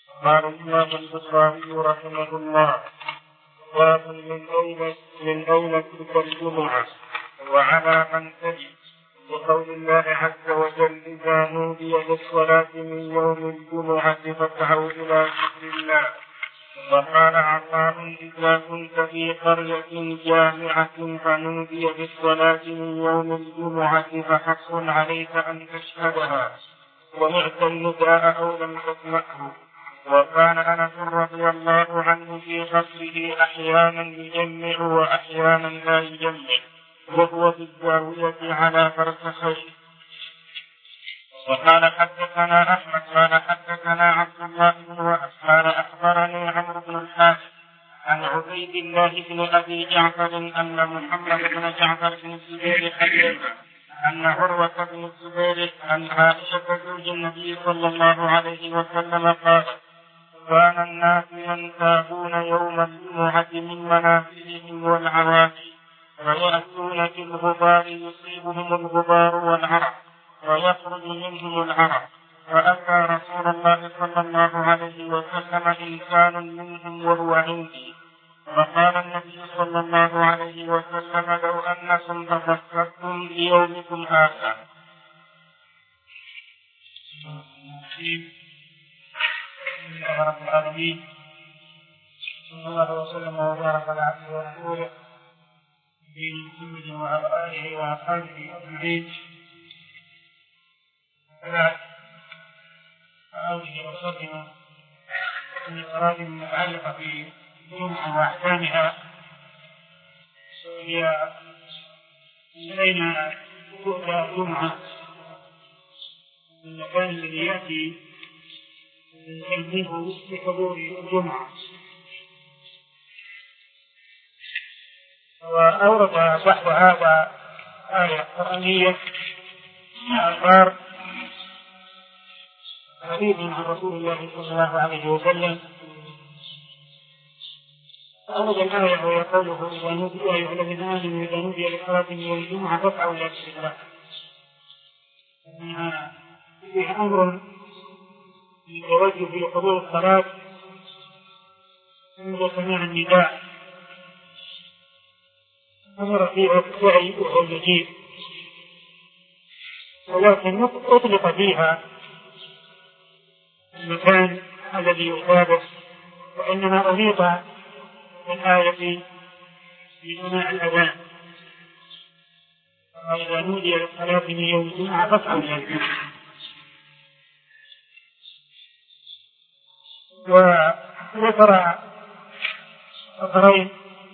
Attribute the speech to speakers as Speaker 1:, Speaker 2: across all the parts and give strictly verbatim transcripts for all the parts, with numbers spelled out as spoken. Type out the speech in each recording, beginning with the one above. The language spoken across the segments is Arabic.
Speaker 1: قال الإمام البخاري رحمه الله: باب من أين من أين تلك الجمعة وعلى من تجد، وقول الله عز وجل: إذا نودي للصلاة من يوم الجمعة فاسعوا إلى ذكر الله. وقال عطاء: إذا كنت في قرية جامعة فنودي بالصلاة من يوم الجمعة فحق عليك أن تشهدها، ومعت النداء أو لم تسمعه. وكان أنس رضي الله عنه في قصره أحيانا يجمع وأحيانا لا يجمع، وهو في الزاوية على فرسخين. وقال حدثنا أحمد قال حدثنا عبد الله بن وهب قال أخبرني عمرو بن الحارث عن عبيد الله بن أبي جعفر أن محمد بن جعفر بن الزبير حدث أن عروة بن الزبير عن عائشة زوج النبي صلى الله عليه وسلم قال: كان الناس ينتابون يوم الجمعة من منازلهم والعوادي، ويأتون في الغبار يصيبهم الغبار والعرق ويخرج منهم العرق، فأتى رسول الله صلى الله عليه وسلم إنسان منهم وهو عندي، فقال النبي صلى الله عليه وسلم: لو أنكم تفكرتم ليومكم هذا. رب العالمين، صلى الله وسلم وبارك على عبده ورسوله نبينا محمد وعلى آله وأصحابه أجمعين. هذه أصدنا من الأراضي المتعلقة في الجمعة وأحكامها، هي بين تؤتى الجمعة من المكان الذي يأتي منه لحضور الجمعة. وأورد بحث هذا آية قرآنية أخبار حديث عن رسول الله صلى الله عليه وسلم. أورد الآية وهي قوله: إذا نودي يا أيها الذين آمنوا إذا نودي للصلاة من يوم الجمعة فاسعوا إلى ذكر الله. فيه أمر بالتوجه في حضور الصلاة عند سماع النداء، أمر فيه السعي وهو المجيء، ولكن أطلق فيها المكان الذي يصادف، وإنما أريد الآية بسماع الأذان: إذا نودي للصلاة من يوم الجمعة فاسعوا إلى ذكر الله. وذكر أثرين: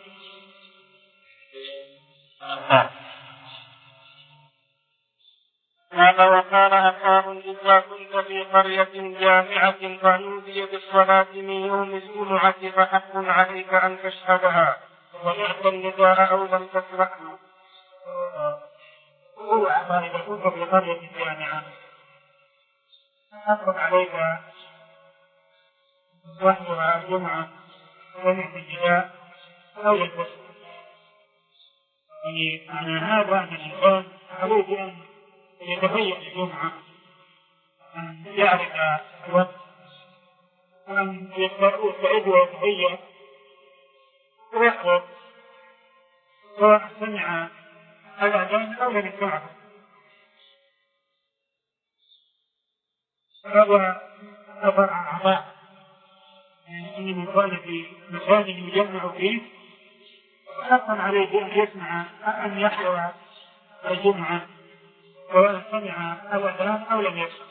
Speaker 1: قال: وقال عطاء: إذا كنت في قرية جامعة فنودي بالصلاة من يوم الجمعة فحق عليك أن تشهدها، ومعت النداء أو لم تسمعه. هو عطاء: إذا كنت في قرية جامعة حق عليك وحدها الجمعة ومعت النداء أو لم تسمعه. يعني معنى هذا أن الإنسان عليه أن يتهيأ الجمعة، أن يعرف الوقت، أن يستعد ويتهيأ ويخرج، سواء سمع الأذان أو لم يسمعه. هذا أثر عن عطاء، يعني من كان في مكان يجمع فيه حقا عليه أن يسمع أن يحضر الجمعة، سواء سمع الأذان أو لم يسمع.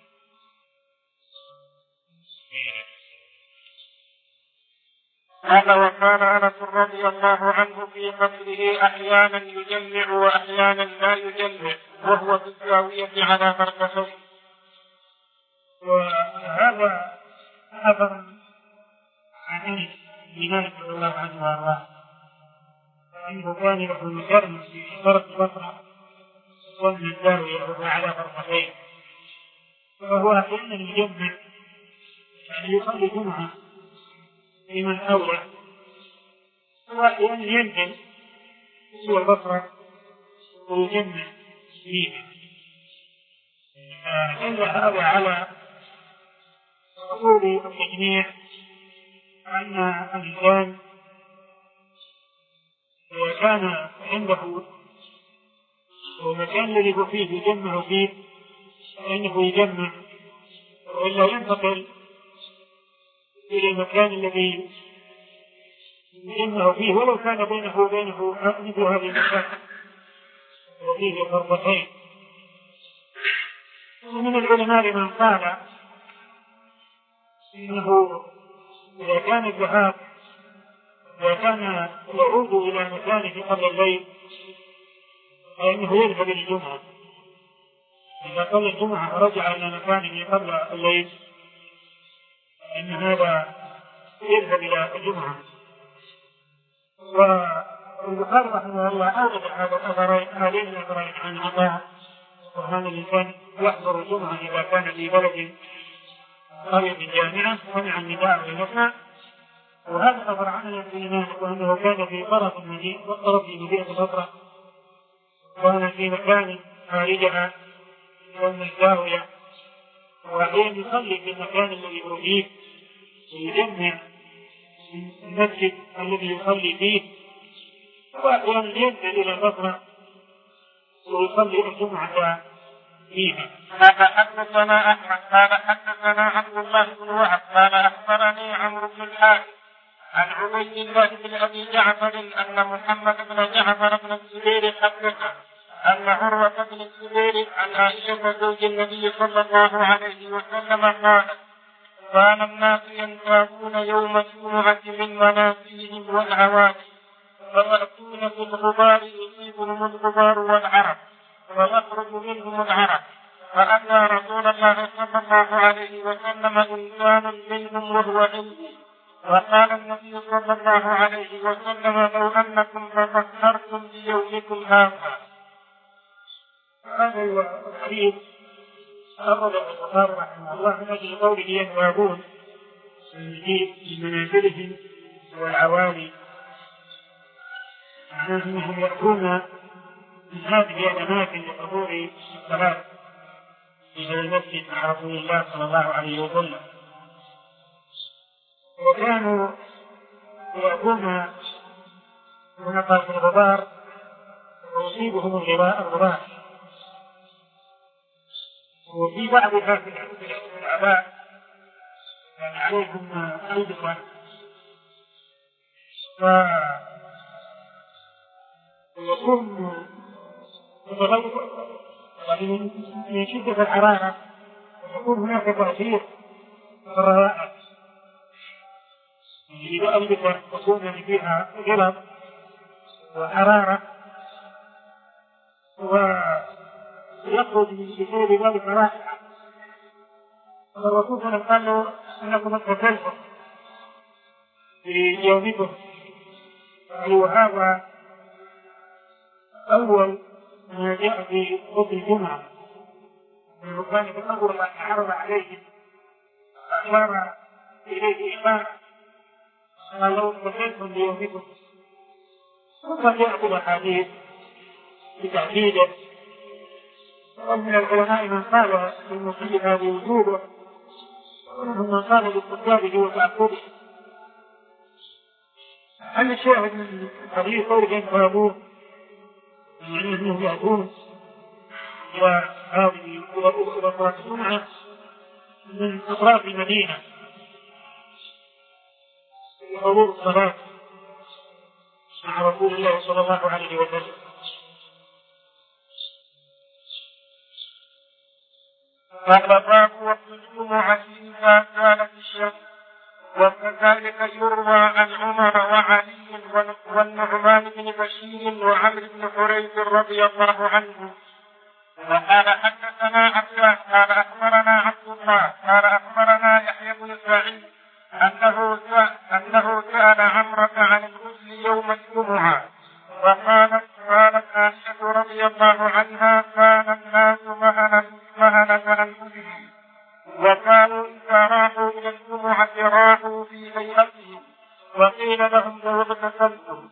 Speaker 1: قال: وكان أنس رضي الله عنه في قبره أحيانا يجمع وأحيانا لا يجمع، وهو في الزاوية على مركزين. وهذا أثر عن أنس بن مالك رضي الله عنه وأرضاه، أنه كان له مجرم في طرف البصرة ومن الزاوية وهو على مركزين، وهو أحيانا يجمع، يعني يصلي جمعة لمن أولى، وأحيانا ينزل سوى البصرة ويجمع فيها. إلا هذا على
Speaker 2: أصول التجميع أن الإنسان إذا كان عنده المكان الذي هو فيه يجمع فيه فإنه يجمع، وإلا ينتقل إلى المكان الذي يجمع فيه ولو كان بينه وبينه مثل هذه المسافة وفيه فرضتين. ومن العلماء من قال إنه إذا كان الذهاب إذا كان يعود إلى مكانه قبل الليل فإنه يذهب إلى الجمعة، إذا صلى الجمعة ورجع إلى مكانه قبل الليل فإن هذا يذهب إلى الجمعة. والبخاري رحمه الله أورد هذا الأثرين هذين الأثرين عن عطاء، وهذا الإنسان يحضر الجمعة إذا كان في بلد قريب من جامعة سمع النداء ويسمع، وهذا أثر عنه في مالك وأنه كان في طرف المدينة طرف مدينة البصرة، كان في مكان خارجها يوم الزاوية، وأحيانا يصلي في المكان الذي هو فيه ويجمع المسجد الذي يصلي فيه، وأحيانا ينزل إلى البصرة ويصلي الجمعة فيها.
Speaker 1: هذا حدثنا أحمد قال حدثنا عبد الله بن وهب قال أخبرني عمرو بن الحارث عن عبيد الله بن أبي جعفر أن محمد بن جعفر بن الزبير حدثه أن عروة بن الزبير عن عائشة زوج النبي صلى الله عليه وسلم قال: كان الناس ينتابون يوم الجمعة من منازلهم والعوادي فيأتون بالغبار يصيبهم الغبار والعرق ويخرج منهم العرق، فأتى رسول الله صلى الله عليه وسلم إنسان منهم وهو عندي، وقال النبي صلى الله عليه وسلم: لو أنكم تطهرتم بيومكم هذا.
Speaker 2: هذا هو الحديث أخرج البخاري رحمه الله من أجل قوله ينوابون في منازلهم والعوالي، معناه أنهم يأتون من هذه الأماكن لحضور الصلاة في هذا المسجد مع رسول الله صلى الله عليه وسلم، وكانوا يأتون ونقل في الغبار ويصيبهم الغبار. وفي بعض هذه الأعباء كان عليهم أيضا ويكون من شدة الحرارة يكون هناك تأثير في الروائح، إذا ألبسة تكون فيها جلد وحرارة ويخرج من بسبب ذلك رائحة، والرسول صلى الله عليه وسلم قال إنكم اغتسلتم في يومكم، وهذا أول ما جاء في خطبة الجمعة، أنه كان يتصور ما عرض عليه فأشار إليه إشارة قال: لو اغتسلتم بيومكم. ثم جاءت الأحاديث بتأكيده، ومن العلماء من قال بالمسيح هذه وجوده، ومنهم من قال باستحبابه وتأكده. هل الشاهد من الحديث قوله ينتابون يعني أنهم يأتون وهذه الأطراف الجمعة من أطراف المدينة لحضور الصلاة مع رسول الله صلى الله عليه وسلم.
Speaker 1: قال: باب وقت الجمعة إذا كانت الشمس. وكذلك يروى عن عمر وعلي والنعمان بن بشير وعمرو بن حريث رضي الله عنه. وقال حدثنا عباس قال أخبرنا عبد الله قال أخبرنا يحيى بن سعيد أنه أنه سأل عمرة عن الغسل يوم الجمعة، وقالت قالت عائشة رضي الله عنها: كان الناس مهنة مهنة أنفسهم، وكانوا إذا راحوا إلى الجمعة راحوا في هيئتهم، وقيل لهم: لو اغتسلتم.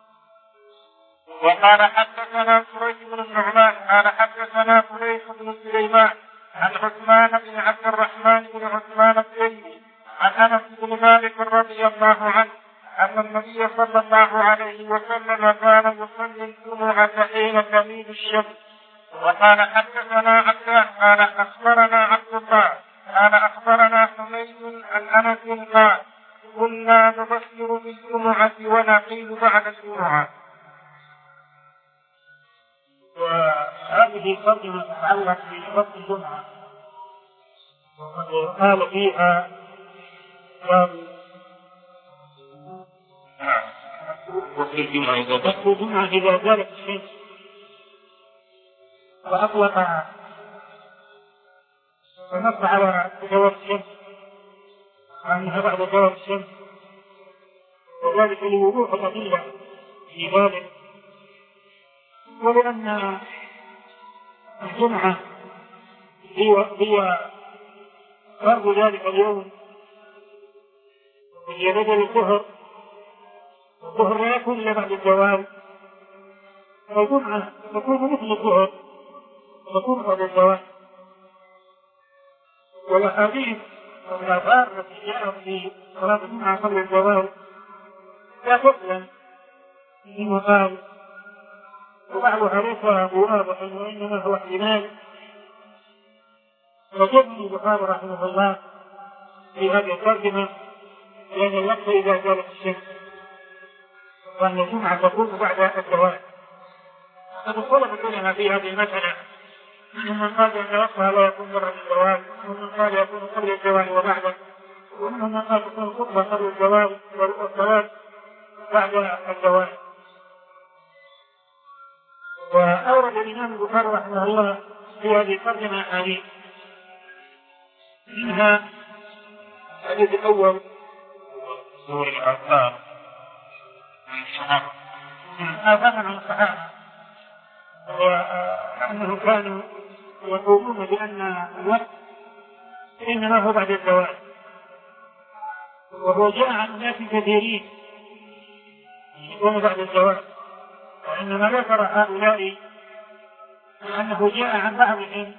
Speaker 1: وقال حدثنا سريج بن النعمان قال حدثنا فليح بن سليمان عن عثمان بن عبد الرحمن بن عثمان التيمي عن أنس بن مالك رضي الله عنه أن النبي صلى الله عليه وسلم كان يصلي الجمعة حين تميل الشمس. وقال حدثنا عبدان قال أخبرنا عبد الله قال أخبرنا حميد عن أنس قال كنا نبشر بالجمعة ونقيل بعد الجمعة.
Speaker 2: وهذه ترجمة تتعلق بوقت الجمعة وقد قال فيها
Speaker 1: وقت الجمعة إذا
Speaker 2: وقت الجمعة إذا زالت الشمس وأطلق ونص على زوال الشمس وأنها بعد زوال الشمس وذلك لوضوح الأدلة في ذلك ولأن الجمعة هي هي فرض ذلك اليوم وهي بدل الظهر. الظهر لا يكون إلا بعد الزوال فالجمعة تكون مثل الظهر تكون بعد الزوال. والأحاديث والآثار التي جاءت في صلاة الجمعة قبل الزوال لا تسلم منه قال وبعضها ليس بواضح وإنما هو احتمال. فجبني البخاري رحمه الله في هذه الترجمة لأن اللفظ إذا زالت الشمس وأن الجمعة تكون بعد الزوال. قد اختلف العلماء في هذه المسألة منهم من قال أن وقتها لا يكون بعد الزوال ومنهم من قال يكون قبل الزوال وبعده ومنهم من قال تكون خطبة قبل الزوال والصلاة بعد الزوال. وأورد الإمام البخاري رحمه الله في هذه الترجمة أحاديث منها الحديث الأول
Speaker 1: سور الآثار عن الصحابة
Speaker 2: آثار عن الصحابة وأنهم كانوا يقولون بأن الوقت إنما هو بعد الزوال وهو جاء عن ناس كثيرين يكون بعد الزوال وإنما ذكر هؤلاء أنه جاء عن بعضهم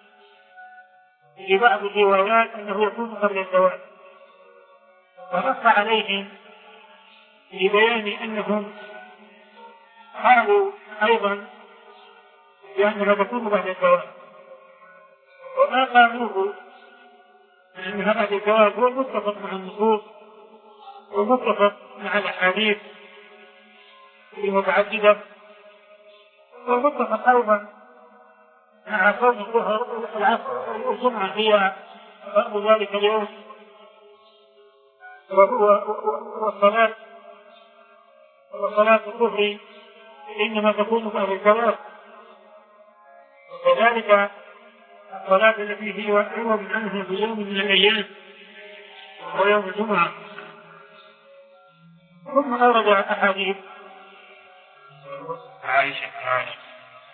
Speaker 2: في بعض الروايات أنه يكون قبل الزوال ونص عليهم لبيان أنهم قالوا أيضا بأنها تكون بعد الزوال وما قالوه أنها بعد الزوال هو متفق مع النصوص ومتفق مع الأحاديث المتعددة ومتفق أيضا مع كون الظهر والعصر والجمعة هي فرض ذلك اليوم والصلاة وصلاة الظهر إنما تكون بعد الزوال. وكذلك الصلاة التي هي عوض عنها في يوم من الأيام وهو يوم الجمعة. ثم أورد أحاديث
Speaker 1: عائشة عائشة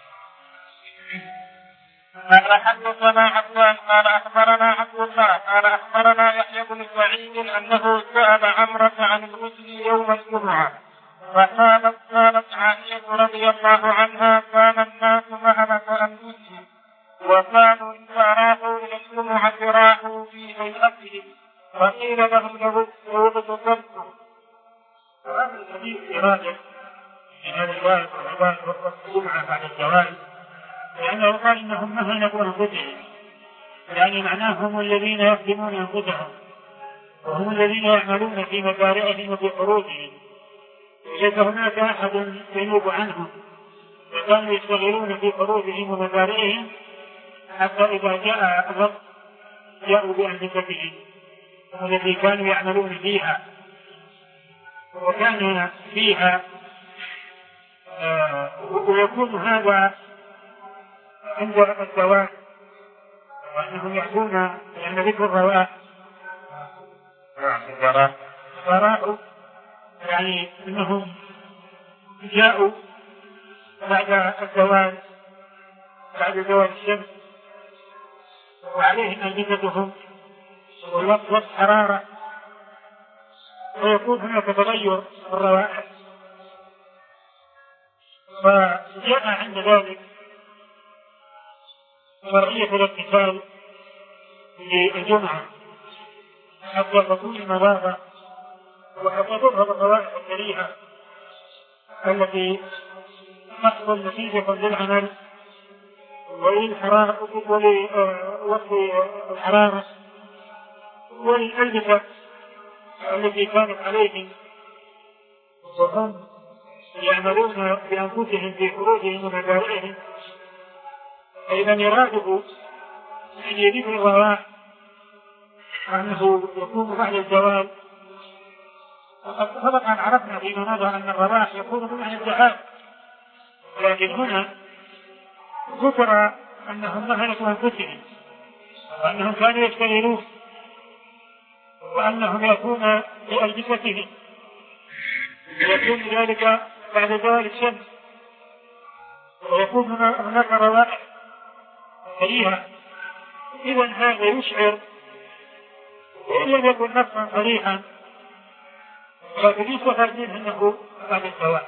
Speaker 1: قال حدثنا عبدان قال أخبرنا عبد الله قال أخبرنا يحيى بن سعيد أنه سأل عمرة عن الغسل يوم الجمعة فقالت قالت عائشة رضي الله عنها كان الناس مهنة أنفسهم وكانوا إذا راحوا إلى الجمعة راحوا في هيئتهم فقيل لهم لو اغتسلتم.
Speaker 2: وهذا الحديث إرادة من هذا الوالد والعباد وقت الجمعة بعد الزوال لأنه قال إنهم مهنة أنفسهم يعني معناهم الذين يخدمون أنفسهم وهم الذين يعملون في مزارعهم وفي حروبهم ليس هناك أحد ينوب عنهم وكانوا يشتغلون في حروبهم ومزارعهم حتى إذا جاء الوقت جاءوا بأنفسهم التي كانوا يعملون فيها وكان فيها آه ويكون هذا عند الزواج وأنهم يأتون لأن ذكر الرواح وراءوا يعني أنهم جاءوا بعد الزواج بعد زوال الشمس وعليهم ألبستهم والوقت وقت حرارة ويكون هناك تغير في الروائح فجاء عند ذلك شرعية الاتصال للجمعة حتى تكون المضاغة وحتى تظهر الروائح الكريهة التي تحصل نتيجة للعمل وللحرارة ولوقت الحرارة والألبسة التي كانت عليهم وهم يعملون بأنفسهم في خروجهم ومزارعهم. فإذا يراده أن يجد الرواح أنه يكون بعد الزوال. وقد سبق أن عرفنا فيما مضى أن الرواح يكون بمعنى الذهاب، لكن هنا ذكر أنهم مهنة أنفسهم وأنهم كانوا يشتغلون وأنهم يكون بألبستهم ويكون ذلك بعد زوال الشمس ويكون هناك روائح كريهة. إذا هذا يشعر وإن لم يكن نصا صريحا لكن يستفاد منه أنه بعد الزوال.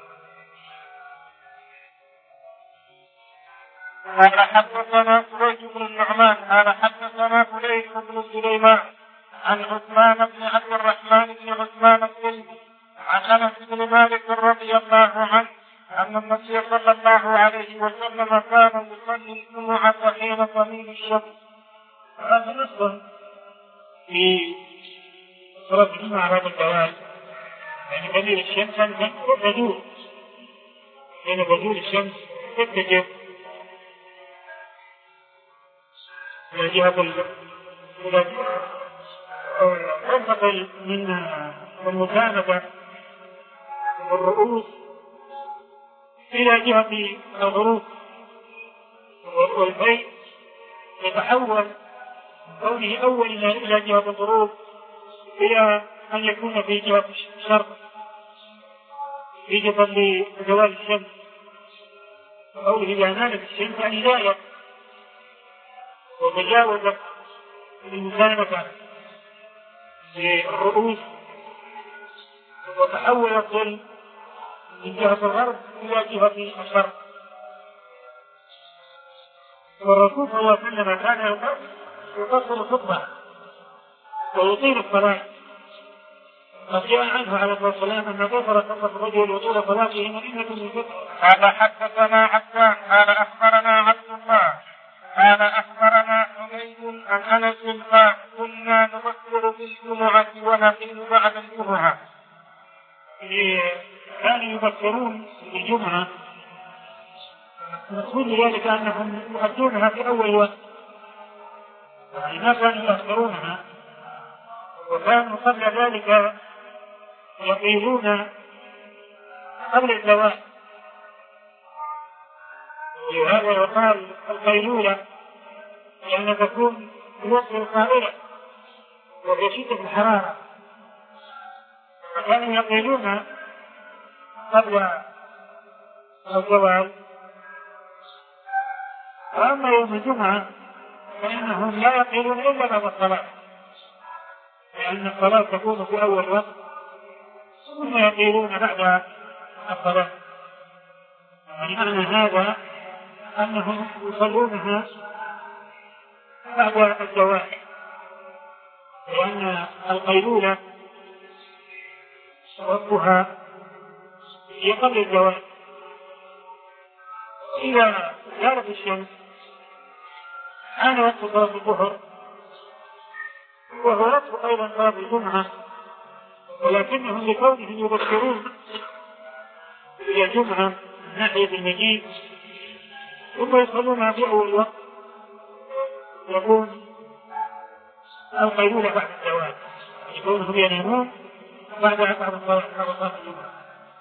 Speaker 1: قال حدثنا سويد بن النعمان قال حدثنا فليح بن سليمان عن عثمان بن عبد الرحمن بن عثمان السلمي عن انس بن مالك رضي الله عنه ان النبي صلى الله عليه وسلم كان يصلي الجمعة حين تميل الشمس.
Speaker 2: هذا نص في صلاة الجمعة بعد الزوال، يعني تميل الشمس تزول حين تزول الشمس تتجه إلى جهة تنتقل من المكانة والرؤوس إلى جهة الغروب، والبيت يتحول كونه أول إلى جهة الغروب إلى أن يكون في جهة الشرق إجابة لزوال الشمس. قوله إذا مالت الشمس يعني زالت وتجاوزت المكانة للرؤوس وتحول الظل من جهة الغرب إلى جهة الشرق. والرسول صلى الله عليه وسلم كان يقصر الخطبة ويطيل الصلاة. قد جاء عنه عليه الصلاة والسلام أن قصر خطبة الرجل وطول صلاته مئنة من فترة.
Speaker 1: قال حدثنا عبان قال أخبرنا عبد الله قال أخبرنا حميد عن أنس قال كنا نبكر بالجمعة ونقيل بعد الجمعة.
Speaker 2: كانوا يبكرون بالجمعة، المقصود ذلك أنهم يؤدونها في أول وقت، يعني ما كانوا يأخرونها، وكانوا قبل ذلك يقيلون قبل الزوال. وهذا يقال القيلولة لأن تكون في وقت القائلة وفي شدة الحرارة، كانوا يقيلون قبل الزوال. وأما يوم الجمعة فإنهم لا يقيلون إلا بعد الصلاة، لأن الصلاة تكون في أول وقت ثم يقيلون بعد الصلاة. معنى هذا أنهم يصلونها بعد الزوال، لأن القيلولة وقتها هي قبل الزوال. إذا زالت الشمس كان وقت صلاة الظهر وهو وقت أيضا صلاة الجمعة، ولكنهم لكونهم يبكرون إلى الجمعة من ناحية المجيء ثم يصلونها في أول وقت يكون القيلولة بعد الزوال، يكونهم ينامون بعد بعد صلاة الجمعة.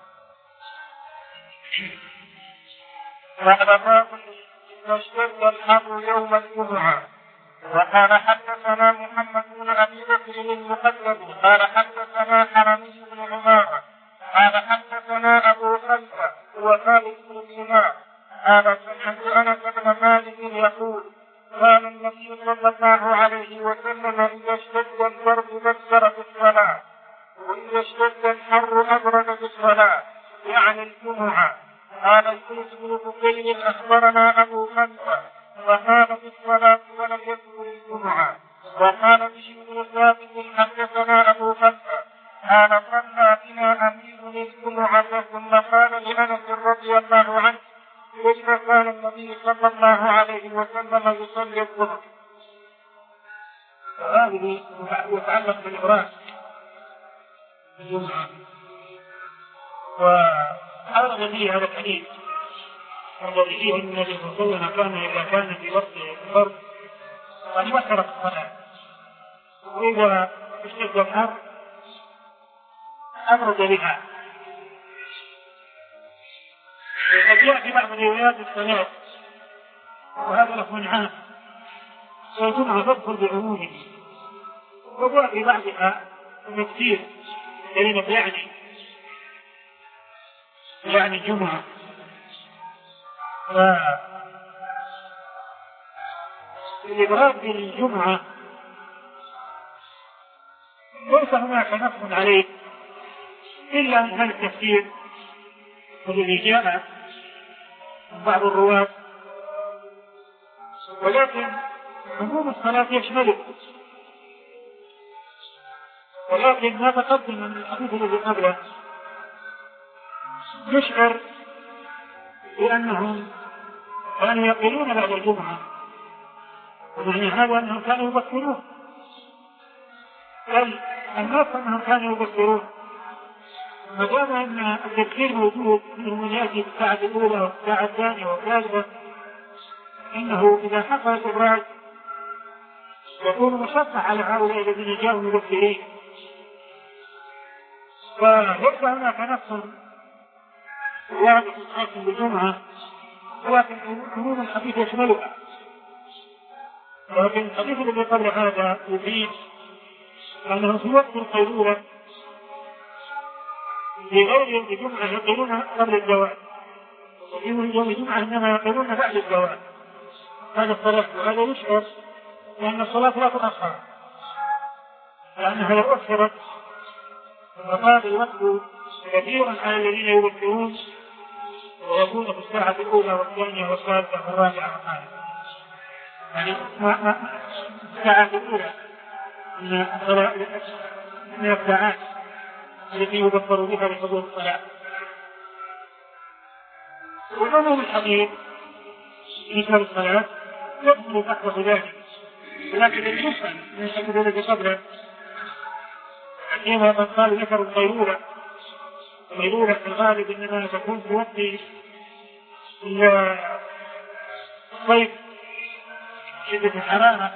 Speaker 1: بعد باب اشتد الحر يوم الجمعة. وقال حدثنا محمد بن أبي بكر المقدم قال حدثنا حرمي بن عمارة قال حدثنا أبو خلفة وخالد بن دينار قال سمعت أنس بن مالك يقول كان النبي صلى الله عليه وسلم إذا اشتد البرد بكر في الصلاة وإذا اشتد الحر أبرد في الصلاة يعني الجمعة. قال يونس بن بكير أخبرنا أبو خلفة فقال في الصلاة ولم يذكر الجمعة. وقال بشر بن ثابت حدثنا أبو بكر قال صلى بنا أمير الجمعة ثم قال لأنس رضي الله عنه كيف كان النبي صلى الله عليه وسلم يصلي الظهر.
Speaker 2: هذه يتعلق بالإبراج الجمعة، وأورد فيه هذا الحديث الذي فيه النبي صلى الله عليه وسلم كان إذا كان في وقت الفرد قد وتر الصلاة، وإذا اشتد الحر أبرد بها. وقد جاء في بعض روايات الصلاة وهذا لفظ عام والجمعة تدخل بعمومه، وجاء في بعضها تفسير كلمة يعني يعني الجمعة. فالإبراد بالجمعة ليس هناك نص عليه إلا أن هذا التفسير الذي جاء من بعض الرواة، ولكن عموم الصلاة يشمله، ولكن ما تقدم من الحديث الذي قبله يشعر بأنهم كانوا يقولون بعد الجمعة، ومعنى هذا أنهم كانوا يبكرون، بل الناس أنهم كانوا يبكرون، ما دام أن التبكير موجود من يأتي في الساعة الأولى والساعة الثانية والثالثة، إنه إذا حصل الإبراج يكون مشقة على هؤلاء الذين جاءوا مبكرين. فليس هناك نص واضح خاص بالجمعة، ولكن عموم الحديث يشملها. لكن الحديث الذي قبل هذا يفيد أنه في وقت القيلولة لغير يوم الجمعة يقولون قبل الزواج، ويوم يوم الجمعة إنما يقولون بعد الزواج. هذا الصلاة وهذا يشعر لأن الصلاة لا تؤخر، لأنها لو أخرت فقال الوقت كثيرا على الذين يبكرون ويكون في الساعة الأولى والثانية والثالثة والرابعة والخامسة. يعني الساعة الأولى من الساعات التي يبكر بها لحضور الصلاة. وعموم الحديث في الصلاة يدخل تحت ذلك، ولكن المسلم من الحديث الذي قبله حينما من قال ذكر القيلولة، القيلولة في الغالب إنما تكون في وقت الصيف شدة الحرارة.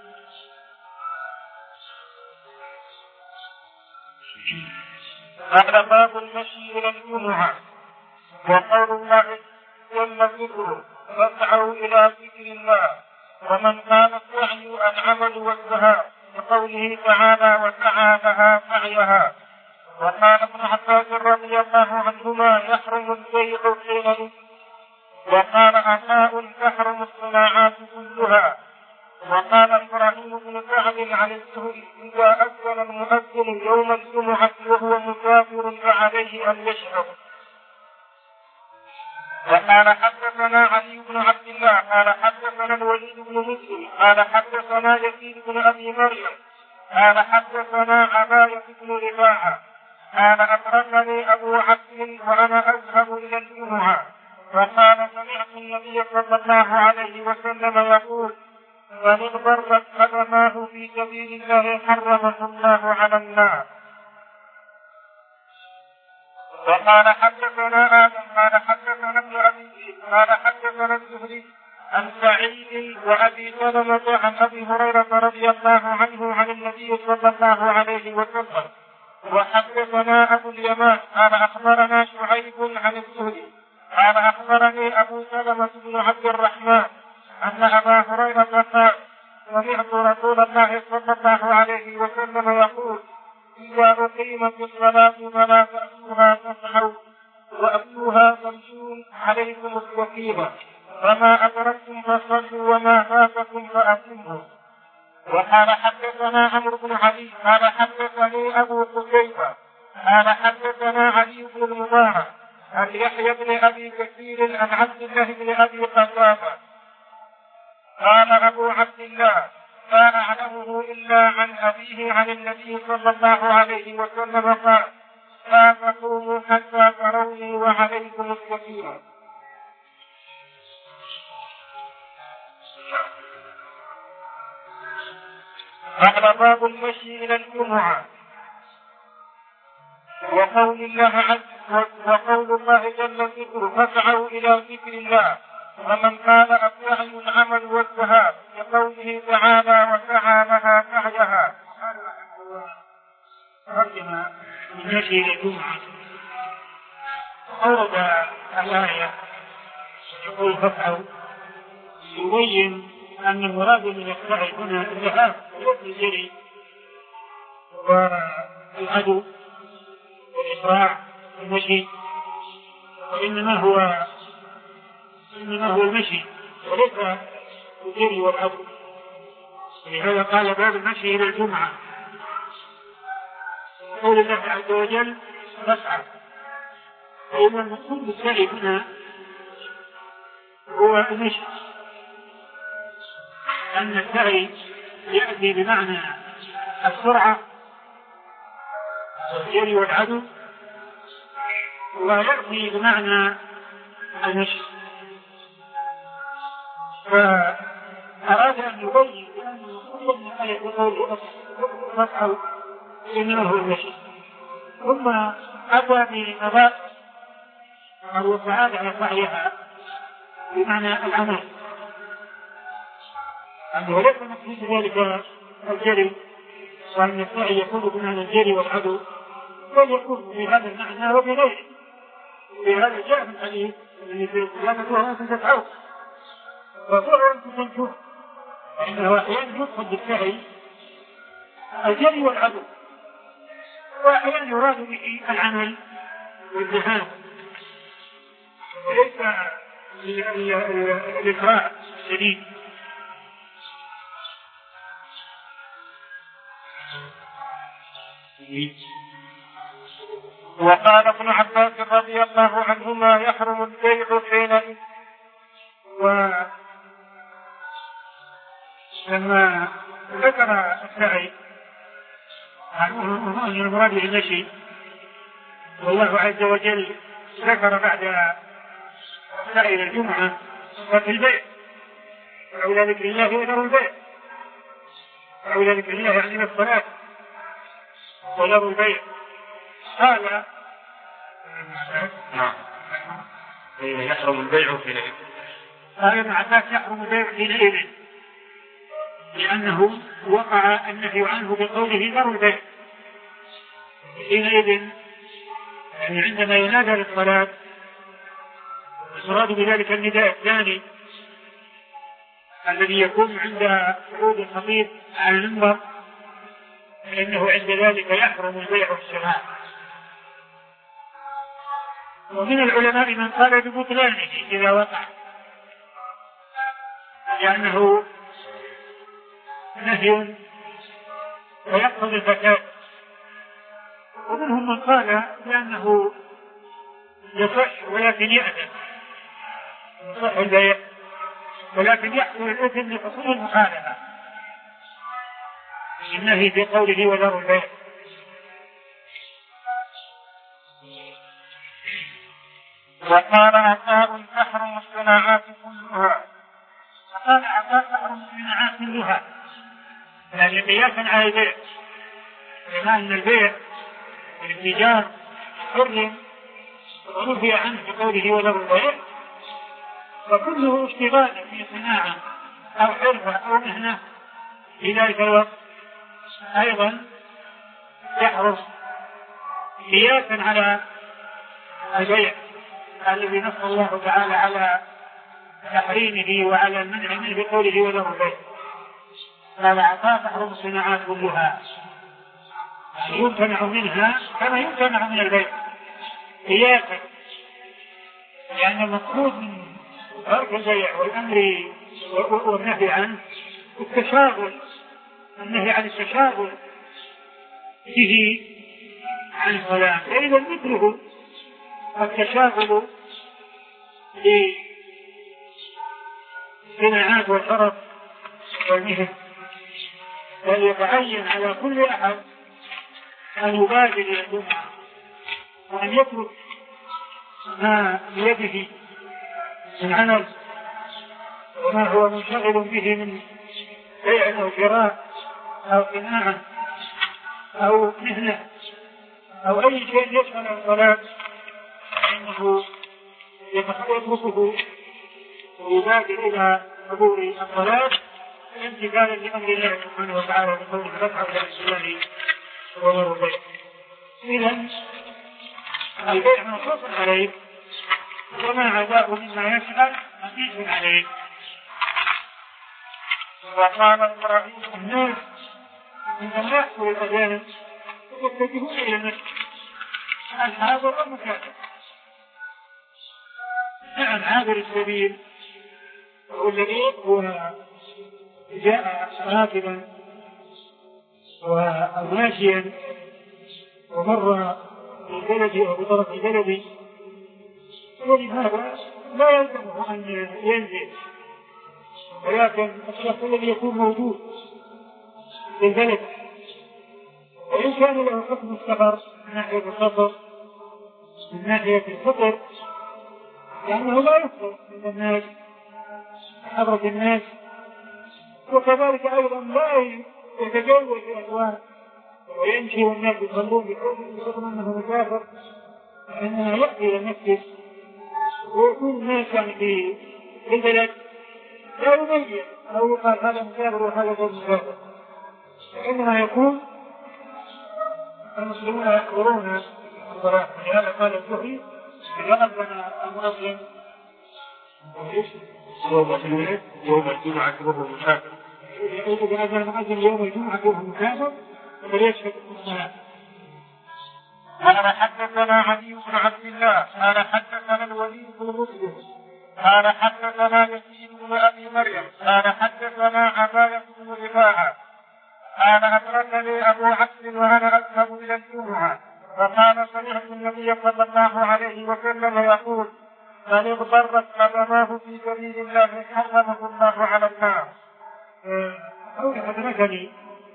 Speaker 1: هذا باب المشي إلى الجمعة. وقول الله جل ذكره فاسعوا إلى ذكر الله ومن كان السعي العمل والذهاب، وقوله تعالى وسعى لها سعيها. وقال ابن عباس رضي الله عنهما يحرم البيع حينئذ، وقال عطاء تحرم الصناعات كلها. وقال إبراهيم بن سعد عن الزهري إذا أذن المؤذن يوم الجمعة وهو مسافر فعليه أن يشهد. وقال حدثنا علي بن عبد الله قال حدثنا الوليد بن مسلم قال حدثنا يزيد بن أبي مريم قال حدثنا عباية بن رفاعة قال أخبرني أبو عبد وأنا أذهب إلى الجمعة، وقال سمعت النبي صلى الله عليه وسلم يقول من اغبرت قدماه في سبيل الله حرمه الله على النار. وقال حدثنا آدم قال حدثنا ابن أبي قال حدثنا الزهري عن سعيد وأبي سلمة عن أبي هريرة رضي الله عنه عن النبي صلى الله عليه وسلم. وحدثنا أبو اليمان قال أخبرنا شعيب عن الزهري قال أخبرني أبو سلمة بن عبد الرحمن أن أبا هريرة قال سمعت رسول الله صلى الله عليه وسلم يقول إذا أقيمت الصلاة فلا تأتوها تسعوا وأتوها تمشون عليكم السكينة، فما أدركتم فصلوا وما فاتكم فأتموا. وقال حدثنا عمرو بن علي قال حدثني أبو قتيبة قال حدثنا علي بن المبارك عن يحيى بن أبي كثير عن عبد الله بن أبي قتادة قال أبو عبد الله لا أعلمه إلا عن أبيه عن النبي صلى الله عليه وسلم قال: لا تقوموا حتى تروني وعليكم السكينة. قال: باب المشي إلى الجمعة. وقول الله عز وقول الله جل ذكره: فاسعوا إلى ذكر الله. ومن قال السعي العمل والذهاب، لقوله تعالى: وسعى لها سعيها.
Speaker 2: ترجم المشي إلى الجمعة. أورد الآية يقول فاسعوا، يبين أن المراد من السعي هنا الذهاب والجري والعدو والإسراع والمشي، وإنما هو إنما هو المشي وليس الجري والعدو. ولهذا قال: باب المشي إلى الجمعة. قول الله عز وجل: فاسعوا. فإن المقصود بالسعي هنا هو المشي، أن السعي يأتي بمعنى السرعة والجري والعدو، ويأتي بمعنى المشي. فأراد أن يبين بأن كل من آية يقول فاسعوا إنه هو المشي، ثم أتى بنظائر أو السعادة على سعيها بمعنى العمل، أنه ليس مقصود ذلك الجري، وأن السعي يكون بمعنى الجري والعدو، بل يكون في هذا المعنى وفي غيره. في هذا جاء من الحديث الذي في القيامة: وأنتم تسعون وسعوا أنتم تنجون. فإنه أحيانا يقصد بالسعي الجري والعدو، وأحيانا يراد به العمل والذهاب، ليس الإسراع الشديد.
Speaker 1: وقال ابن عباس رضي الله عنهما: يحرم البيع حينئذ.
Speaker 2: ولما ذكر السعي عنه المراد بالمشي، والله عز وجل ذكر بعد السعي إلى الجمعة وفي البيع: وإلى ذكر الله وذروا البيع. وإلى ذكر الله يعني الصلاة وذروا البيع. قال:
Speaker 1: نعم، يحرم البيع حينئذ.
Speaker 2: قال ابن عباس: يحرم البيع حينئذ، لأنه وقع النهي عنه بقوله ذروا البيع. حينئذ يعني عندما ينادى للصلاة، المراد بذلك النداء الثاني الذي يكون عند خروج الخطيب على المنبر، فإنه عند ذلك يحرم البيع والشراء. ومن العلماء من قال ببطلانه إذا وقع، لأنه نهي ويقتضي الفساد. ومنهم من قال بأنه يصح ولكن يأثم، يصح البيع ولكن يحصل الإثم لحصول المخالفة النهي في قوله وذروا البيع.
Speaker 1: وقال عطاء: تحرم الصناعات كلها.
Speaker 2: فقال عطاء: تحرم الصناعات كلها، يعني قياسا على البيع، بما أن البيع والاتجار حرم ونهي عنه بقوله وذروا البيع، وكله اشتغال في صناعة أو حرفة أو مهنة في ذلك الوقت أيضا يحرم قياسا على البيع الذي نص الله تعالى على تحريمه وعلى المنع منه بقوله وذروا البيع. قال عطاء: تحرم الصناعات كلها، يمتنع منها كما يمتنع من البيع قياسا، لأن المقصود من ترك البيع والأمر والنهي عنه التشاغل، النهي عن التشاغل به عن الصلاة. فإذا مثله التشاغل بالصناعات والحرف والمهن بل يتعين على كل أحد أن يبادر إلى الجمعة وأن يترك ما بيده من عمل وما هو منشغل به من بيع أو شراء أو صناعة أو مهنة أو أي شيء يشغل الصلاة، فإنه يتركه ويبادر إلى حضور الصلاة امتثالا لأمر الله سبحانه وتعالى بقوله رفعوا إلى الإسلام ومروا البيع. إذا البيع منصوص عليه وما عداه مما يشغل مقيس عليه.
Speaker 1: وقال إبراهيم
Speaker 2: الناس عندما يحصل الأذان يتجهون إلى المسجد الحاضر والمسافر. نعم عابر السبيل والذي هو جاء راكبا وماشيا ومر ببلدي أو بطرف بلدي، ولهذا لا يلزمه أن ينزل، ولكن الشخص الذي يكون موجود في البلد وإن كان له حكم السفر من ناحية السفر من ناحية الفطر لأنه لا يفطر من الناس حضرة الناس، وكذلك أيضا لا يتجول في الأسواق ويمشي والناس يصلون بحكم أنه مسافر، فإنه يأتي إلى المسجد ويكون الناس يعني في البلد لا يميز أو يقال هذا مسافر وهذا غير مسافر، فإنما يكون المسلمون يحضرون الصلاة. ولهذا قال الزهري إذا أذن المؤذن
Speaker 1: يوم الجمعة وهو مسافر،
Speaker 2: إذا أذن المؤذن يوم الجمعة وهو مسافر فليشهد الصلاة.
Speaker 1: قال حدثنا علي بن عبد الله قال حدثنا الوليد بن مسلم قال حدثنا يزيد بن أبي مريم قال حدثنا عباية بن رفاعة قال أدركني أبو عبد وأنا أذهب إلى الجمعة فقال سمعت النبي صلى الله عليه وسلم يقول من اغترت قدماه في سبيل الله حرمه الله على النار.
Speaker 2: أو أدركني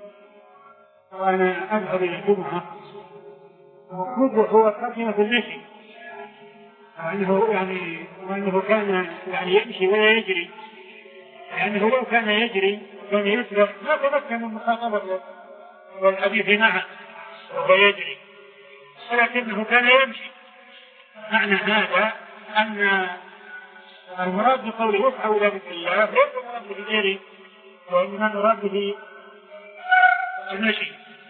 Speaker 2: وأنا أذهب إلى الجمعة وخذ هو قدم في المشي، وأنه يعني وأنه كان يعني يمشي ولا يجري، لأنه لو كان يجري كان يسرع ما تمكن من مخاطبته والحديث معه وهو يجري، ولكنه كان يمشي. معنى هذا أن المراد بقوله يسعى إلى ذكر الله ليس المراد به الجري، وإنما المراد به المشي.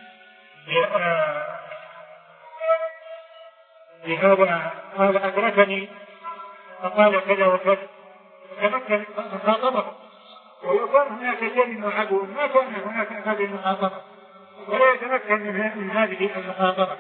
Speaker 2: لهذا قال أدركني فقال كذا وكذا تمكن مخاطبه، ولو كان هناك جري وعدو ما كان هناك هذه المخاطبة ولا يتمكن من هذه المخاطبة.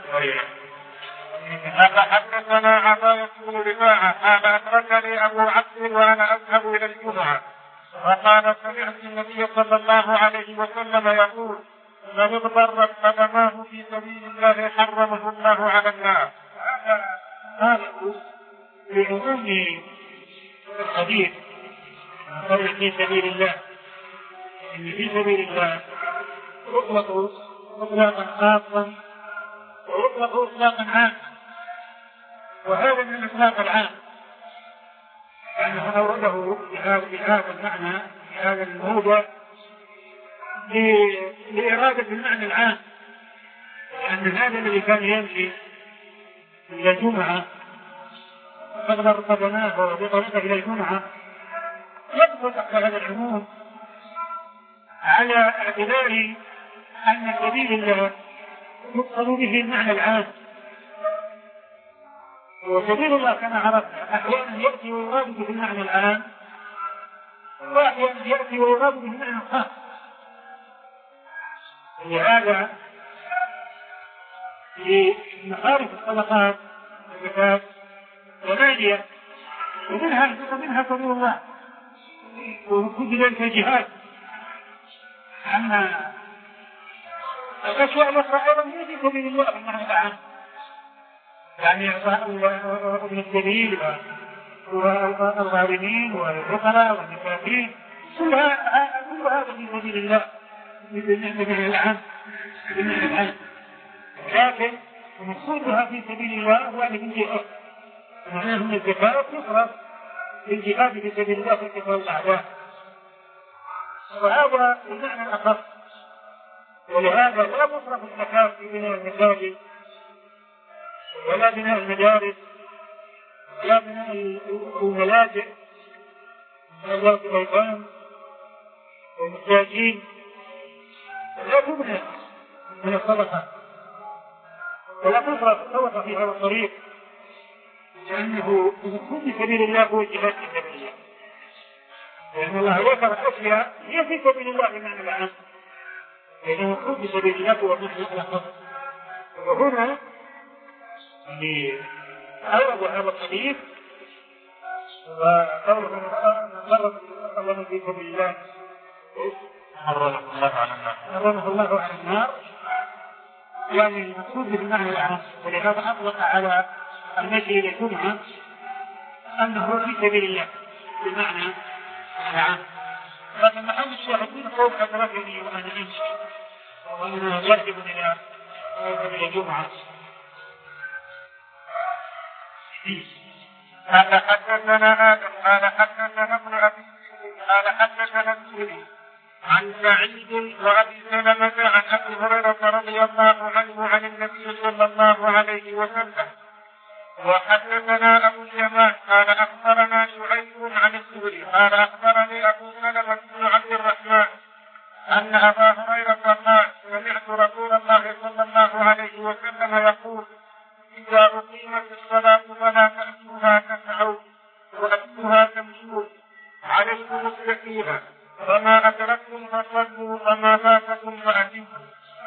Speaker 1: قال حدثنا عباية بن رفاعة قال أدركني أبو عبد وأنا أذهب إلى الجمعة فقال سمعت النبي صلى الله عليه وسلم يقول من اغترت قدماه في سبيل الله حرمه الله على النار.
Speaker 2: هذا بعموم الحديث قول في سبيل الله، إن في سبيل الله يطلق إطلاقا خاصا ويطلق إطلاقا عاما، وهذا من الإطلاق العام لأنه أورده بهذا المعنى بهذا الموضع لإرادة المعنى العام، لأن هذا الذي كان يمشي إلى الجمعة فقدر قدماه بطريقه إلى الجمعة يدخل تحت هذا العموم على اعتبار أن سبيل الله يقصد به المعنى العام. وسبيل الله كما عرفنا أحيانا يأتي ويراد به المعنى العام وأحيانا يأتي ويراد به المعنى الخاص. لهذا في مخارج الصدقات والزكاة ثمانية ومنها ومنها سبيل الله وكل ذلك الجهاد. أما الأشياء الأخرى أيضا هي في سبيل الله بالمعنى العام، يعني إعطاء ابن السبيل والغارمين والفقراء والمساكين كل هذا في سبيل الله بمعنى العام بمعنى العام، لكن مقصودها في سبيل الله هو الانجهاد، معناه أن الزكاة تصرف للجهاد في سبيل الله في قتال الأعداء، وهذا المعنى الأخص. ولهذا لا تصرف الزكاة في بناء المساجد ولا بناء المدارس ولا بناء الملاجئ ولا الأيتام والمساجين، لا تبنى من الصدقة ولا تصرف الصدقة في هذا الطريق، لأنه المقصود في سبيل الله هو الجهاد في سبيل الله، لأن الله ذكر أشياء هي في سبيل الله بمعنى العام، لأنه المقصود في سبيل الله هو المعنى الأخص. وهنا أورد هذا الحديث وقوله من ضرب الله في سبيل الله
Speaker 1: حرمه الله على النار
Speaker 2: حرمه الله على النار، يعني المقصود بالمعنى العام. ولهذا أطلق على المشي إلى الجمعة أنه في سبيل الله بمعنى العام، لكن محل الشاهد من قول أدركني وأنا أمشي وأنا يجب إلى إلى الجمعة.
Speaker 1: قال حدثنا آدم قال حدثنا ابن أبي قال حدثنا الزهري عن سعيد وأبي سلمة عن أبي هريرة رضي الله عنه عن النبي صلى الله عليه وسلم. وحدثنا أبو اليمان قال أخبرنا شعيب عن الزهري قال أخبرني أبو سلمة بن عبد الرحمن أن أبا هريرة قال سمعت رسول الله صلى الله عليه وسلم يقول إذا أقيمت الصلاة فلا تأتوها تسعوا وأتوها تمشون عليكم السكينة فما أدركتم فصلوا وما فاتكم فأتموا.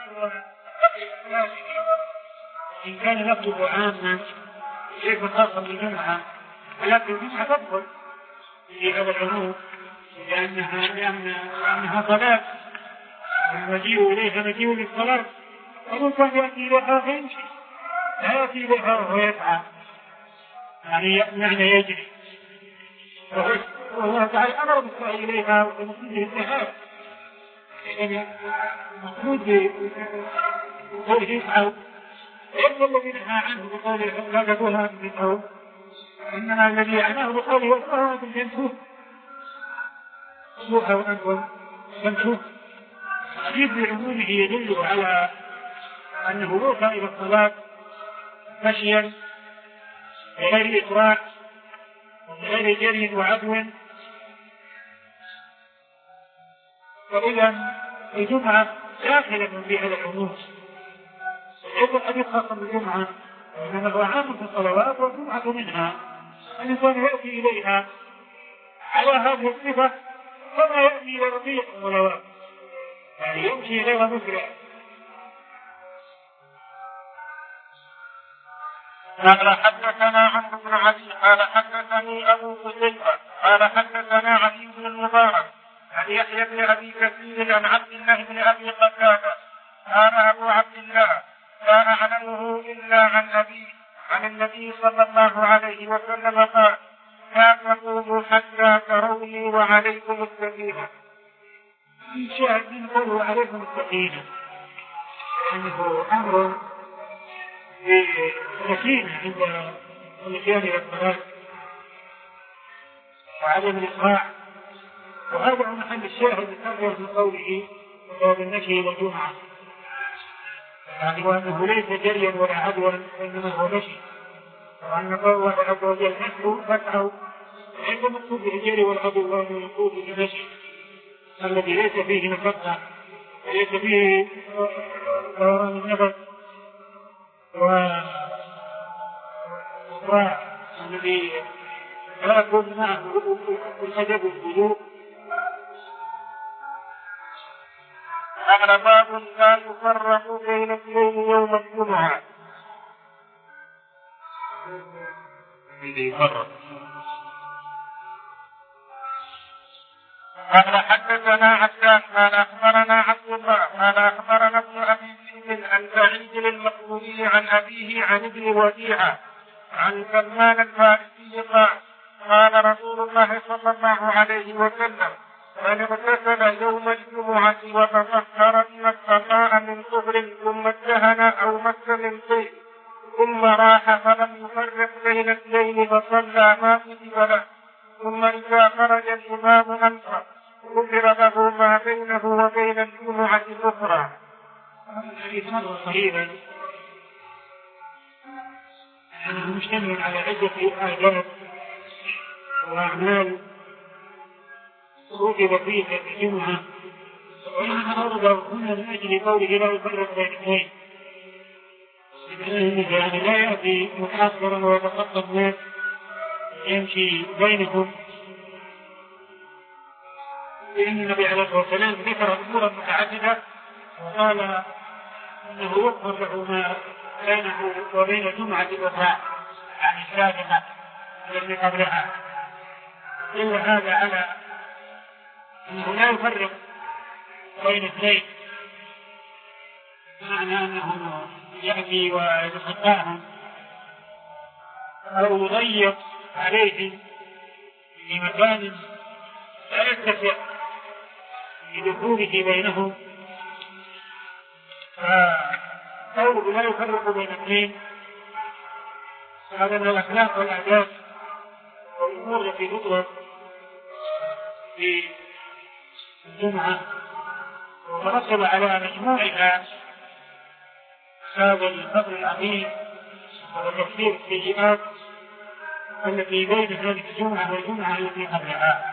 Speaker 2: إن كان لفظ عاما ليس خاصا بالجمعة، ولكن الجمعة تدخل في هذا العموم لأنها لأنها صلاة، المجيء إليها مجيء للصلاة، فممكن يأتي إليها فيمشي، لا يأتي إليها وهو يسعى، يعني معنى يجري. والله تعالى أمر بالسعي إليها ومقصود الاتحاد، يعني مقصود بقوله يسعوا، ليس الذي نهى عنه بقوله لا تدوها من أول، إنما الذي يعناه بقوله وأنتم أنتم تمشوه سوحا وأنتم تمشوه. حديث بعمومه يدل على أنه يوصى إلى الصلاة مشيا بغير إسراع بغير جري وعدو. وإذا الجمعة داخلة في هذا العموم، ليس الحديث خاصا بالجمعة، إنما هو عام في الصلوات والجمعة منها. الإنسان يأتي إليها على هذه الصفة كما يأتي إلى ربيع الصلوات، يعني يمشي إليها مسرع.
Speaker 1: قال حدثنا عمرو بن علي قال حدثني أبو قتيبة قال حدثنا علي بن المبارك عن يحيى بن أبي كثير عن عبد الله بن أبي قتادة قال أبو عبد الله لا أعلمه إلا عن أبي عن النبي صلى الله عليه وسلم قال لا تقوموا حتى تروني وعليكم السكينة.
Speaker 2: في شاهد من قوله عليكم السكينة أنه أمر بسكينة عند الإتيان إلى الصلاة وعدم الإسراع، وهذا هو محل الشاهد الأول من قوله وقال المشي إلى الجمعة، يعني وأنه ليس جريا ولا عدوا وإنما هو مشي، وأن الله عز وجل نفسه فتحه عند مقصود الجري والعدو وأنه يقول بالمشي الذي ليس فيه مشقة وليس فيه دوران النفس والذي لا يكون معه الأدب والهدوء.
Speaker 1: قال باب لا يفرق بين اثنين يوم الجمعة. قال حدثنا عباس قال أخبرنا عبد الله قال أخبرنا ابن أبي ذئب عن سعيد المقبوري عن أبيه عن ابن وديعة عن سلمان الفارسي قال قال رسول الله صلى الله عليه وسلم من اغتسل يوم الجمعة وتطهر بما استطاع من طهر ثم ادهن أو مس من طيب ثم راح فلم يفرق بين اثنين فصلى ما كتب له ثم إذا خرج الإمام أنصر غفر له ما بينه وبين الجمعة الأخرى.
Speaker 2: الحديث مر قريبا أنه مشتمل على عدة آداب وأعمال كتب فيها الجمعة، وإنما أورد هنا من أجل قوله لا يفرق بين اثنين، يعني لا يأتي متأخرا ويتخطى الناس يمشي بينهم، لأن النبي عليه الصلاة والسلام ذكر أمورا متعددة وقال أنه يغفر له ما بينه وبين الجمعة الأخرى يعني السابقة التي قبلها. إلا هذا على أنه لا يفرق بين اثنين، معنى أنه يأتي ويتخطاهم أو يضيق عليهم في مكان لا يتسع لدخوله بينهم. فقوله لا يفرق بين اثنين هذا من الأخلاق والآداب والأمور التي تطلب في الجمعة، وترتب على مجموعها هذا الفضل العظيم وتكفير السيئات التي بين هذه الجمعة والجمعة التي قبلها.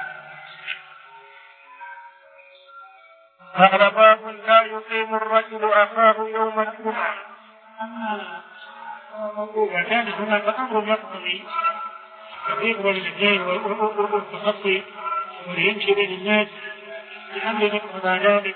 Speaker 1: قال باب لا يقيم الرجل أخاه يوم الجمعة.
Speaker 2: أما إذا كان هناك أمر يقتضي التفريق بين الاثنين والتخطي ويمشي بين الناس بأمر يقتضى ذلك،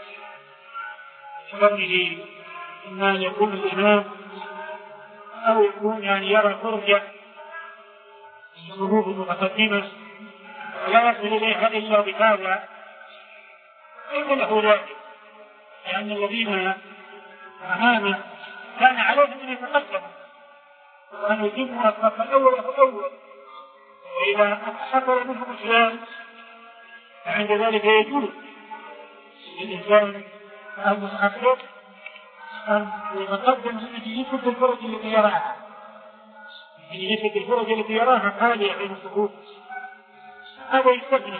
Speaker 2: كونه إما أن يكون الإمام أو يكون يعني يرى فرجة الصفوف المتقدمة لا يصل إليها إلا بهذا يقول له ذلك، لأن الذين أمامه كان عليهم أن يتقدموا وأن يتموا الصف الأول فالأول، وإذا حصل منهم إسلام فعند ذلك يجوز للإنسان المتأخر أن يتقدم من أجل يثبت الفرج التي يراها، من يثبت الفرج التي يراها خالية بين الصفوف، هذا يستثنى.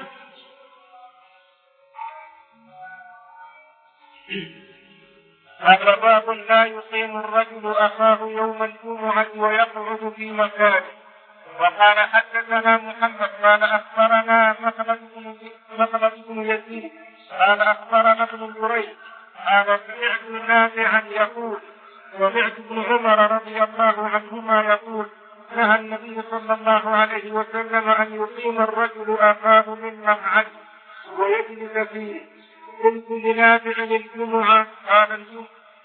Speaker 1: هذا باب لا يقيم الرجل أخاه يوم الجمعة ويقعد في مكانه. وقال حدثنا محمد قال أخبرنا مخلد بن يزيد قال أخبرنا ابن جريج قال سمعت نافعا يقول سمعت ابن عمر رضي الله عنهما يقول نهى النبي صلى الله عليه وسلم أن يقيم الرجل أخاه من مقعد ويجلس فيه. قلت لنافع للجمعة قال الجمعة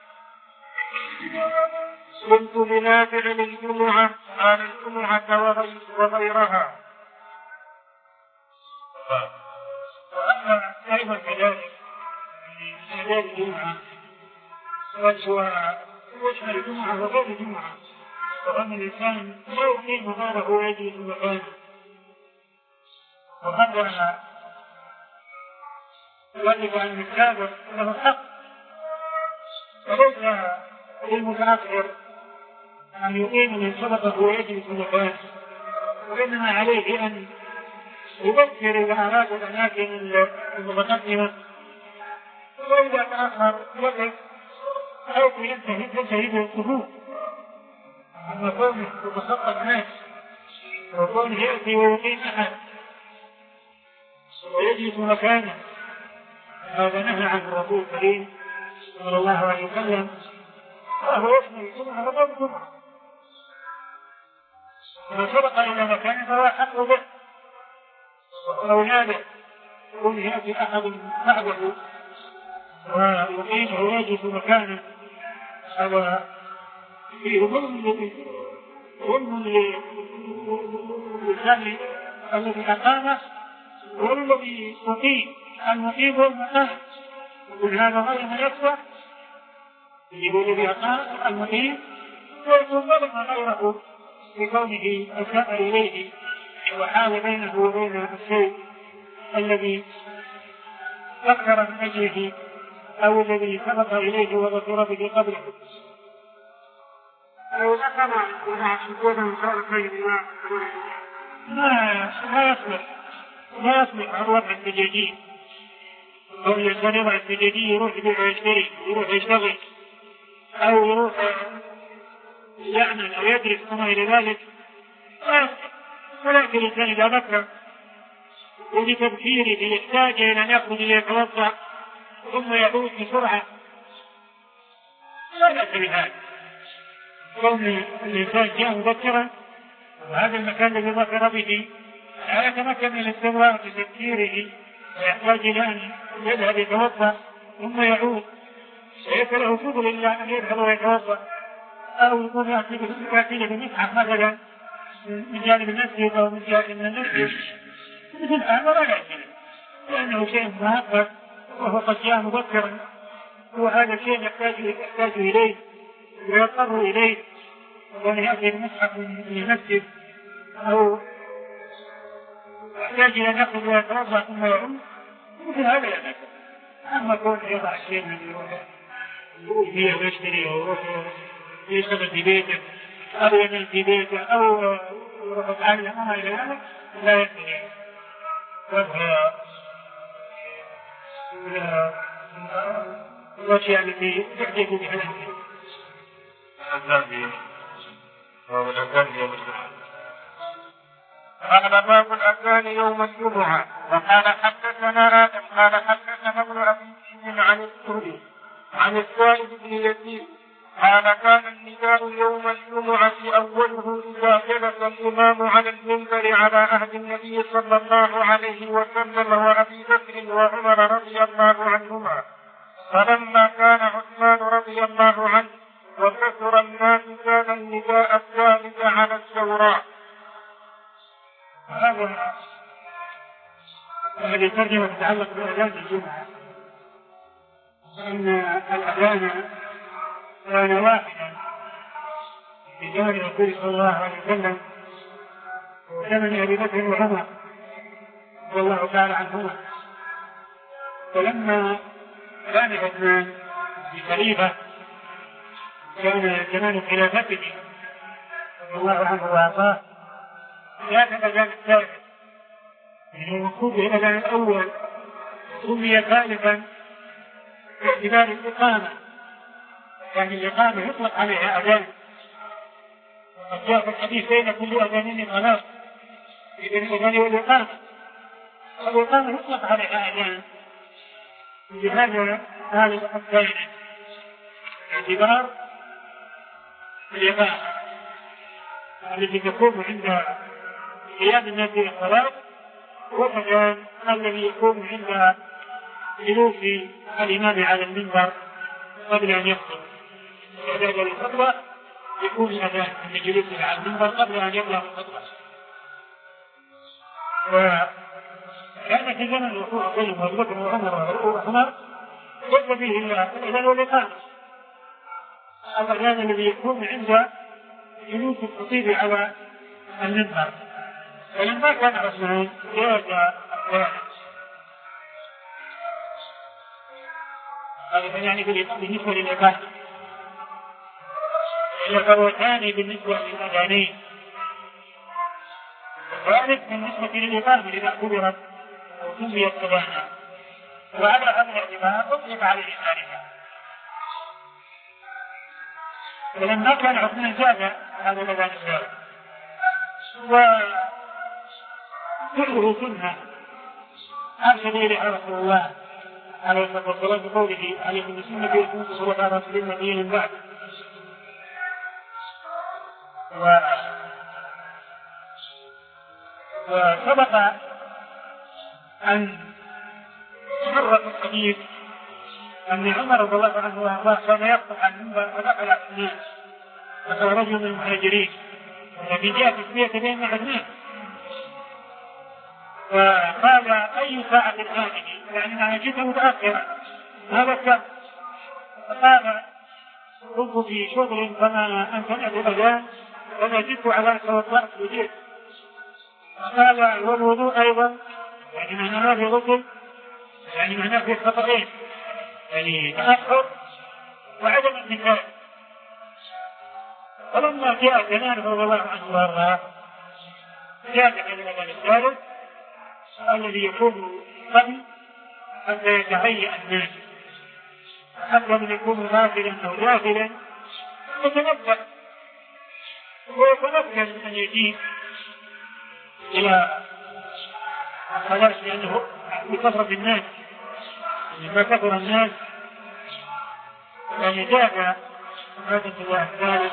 Speaker 1: قلت لنافع للجمعة قال الجمعة وغيرها.
Speaker 2: وأما أيضا كذلك من آداب الجمعة سواء يشمل الجمعة وغير الجمعة، وأن الإنسان لا يقيم غيره ويجلس مكانه، وهذا يجب أن يتابع له حق، وليس للمتأخر أن يقيم من سبقه ويجلس مكانه، وإنما عليه أن يبكر إذا أراد الأماكن المتقدمة، وإذا تأخر يقف حيث ينتهي تنتهي الصفوف. أما كونه يتخطى الناس وكونه يأتي ويقيم أحد ويجلس مكانه هذا نهى عنه الرسول الكريم صلى الله عليه وسلم، وهو يشمل الجمعة وغير الجمعة. ومن سبق إلى مكانه فهو أحق به، ولو نادى يقول يأتي أحد بعده ويقيم ويجلس مكانه هذا فيه ظلم ظلم للإنسان الذي أقامه والذي يقيم المقيم والمقام، يقول هذا غير ما يكفى، يقول الذي أقام المقيم ويكون ظلم غيره بكونه أساء إليه وحال بينه وبين الشيء الذي أكثر من أجله أو الذي سبق إليه وذكر به قبله أو ذكر وضع خالقين ما لا يصلح لا يصلح عن وضع الدجاجين أو الإنسان يضع الدجاجين يروح يبيع ويشتري يروح يشتغل أو يروح يعمل أو يدرس كما إلى ذلك. ولكن الإنسان إذا ذكر وبتبكيره يحتاج إلى أن يخرج ليتوضأ ثم يعود بسرعة لا بأس بهذا. كون الإنسان جاء مبكرا وهذا المكان الذي ذكر به لا يتمكن من الاستمرار في تفكيره ويحتاج إلى أن يذهب يتوضأ ثم يعود ليس له فضل إلا أن يذهب ويتوضأ أو يكون يأتي بمسحف مثلا من جانب المسجد أو من جانب من المسجد مثل هذا لا يأتي لأنه شيء مؤقت وهو قد جاء مبكرا وهذا شيء يحتاج يحتاج إليه ويضطر إليه وأن يأتي بمسحف من المسجد أو يحتاج إلى نقل ويتوضأ ثم يعود مثل هذا لا يأتي. أما كون يضع الشيء من يروح فيه ويشتري أو يشتغل في بيته أو ينام في بيته أو يروح يتعلم أما إلى ذلك لا يأتي. وهي الأشياء التي تحدث بها
Speaker 1: الأذان وهو الأذان يوم الجمعة. قال باب الأذان يوم الجمعة. وقال حدثنا آدم قال حدثنا ابن أبي ذئب عن الزهري عن السائب بن يزيد قال كان النداء يوم الجمعة أوله إذا جلس الإمام على المنبر على عهد النبي صلى الله عليه وسلم وأبي بكر وعمر رضي الله عنهما. فلما كان عثمان رضي الله عنه وكثر الناس كان النداء الثالث على الزوراء.
Speaker 2: هذا الذي ترجمة تتعلق بأذان الجمعة أن الأذان كان واحدا في زمن الرسول صلى الله عليه وسلم وزمن أبي بكر وعمر رضي الله تعالى عنهما. فلما كان عثمان بخليفة كان زمان خلافته رضي الله عنه وأرضاه كان الأذان الثالث يعني المقصود بالأذان الأول سمي ثالثا باعتبار الإقامة يعني الإقامة يطلق عليها أذان. وقد جاء في الحديث بين كل أذانين خلاص إذن الأذان والإقامة الإقامة يطلق عليها أذان بهذا هذا الثاني باعتبار الإقامة التي تكون عند قيام الناس إلى الصلاة والأذان الذي يكون عند جلوس الإمام على المنبر قبل أن يخطب. وهذا الخطبة يكون الأذان عند جلوسه على المنبر قبل أن يبلغ الخطبة. وكان في زمن الرسول بين أبي بكر وعمر وعمر ليس فيه إلا الأذان والإقامة. الأذان الذي يكون عند جلوس الخطيب على المنبر. ولما كان عثمان جاز الثالث هذا يعني بالنسبة للإقامة الفروتان بالنسبة للأذانين الثالث بالنسبة للإقامة إذا اعتبرت وسميت أذانا وعلى هذا الاعتبار أطلق عليه ثالثا. ولما كان عثمان جاز هذا الأذان الثالث وكله سنة أرشد إليها رسول الله عليه الصلاة والسلام بقوله عليكم بسنة يكون صلى على رسول النبي من بعد. وسبق أن مر في الحديث أن عمر رضي الله عنه وأرضاه كان يخطب عن المنبر فدخل الناس دخل رجل من المهاجرين الذي جاء تسمية بين عدنان وقال أي ساعة هذه يعني أنا جئت متأخرا هذا كان. فقال كنت في شغل فما أمكنت الأذان وما جئت على أن توضأت وجئت. فقال والوضوء أيضا يعني أنا ما في غسل يعني معناه في خطرين، يعني تأخر وعدم النكاح. فلما جاء جنان رضي الله عنه وارضاه جاء الإمام الثالث الذي يكون قبل أن يتهيأ الناس قبل أن يكون غافلا أو جاهلا يتنبأ ويتمكن أن يجيب إلى الصلاة، لأنه بكثرة الناس لما كثر الناس يعني جاء هذا الله الثالث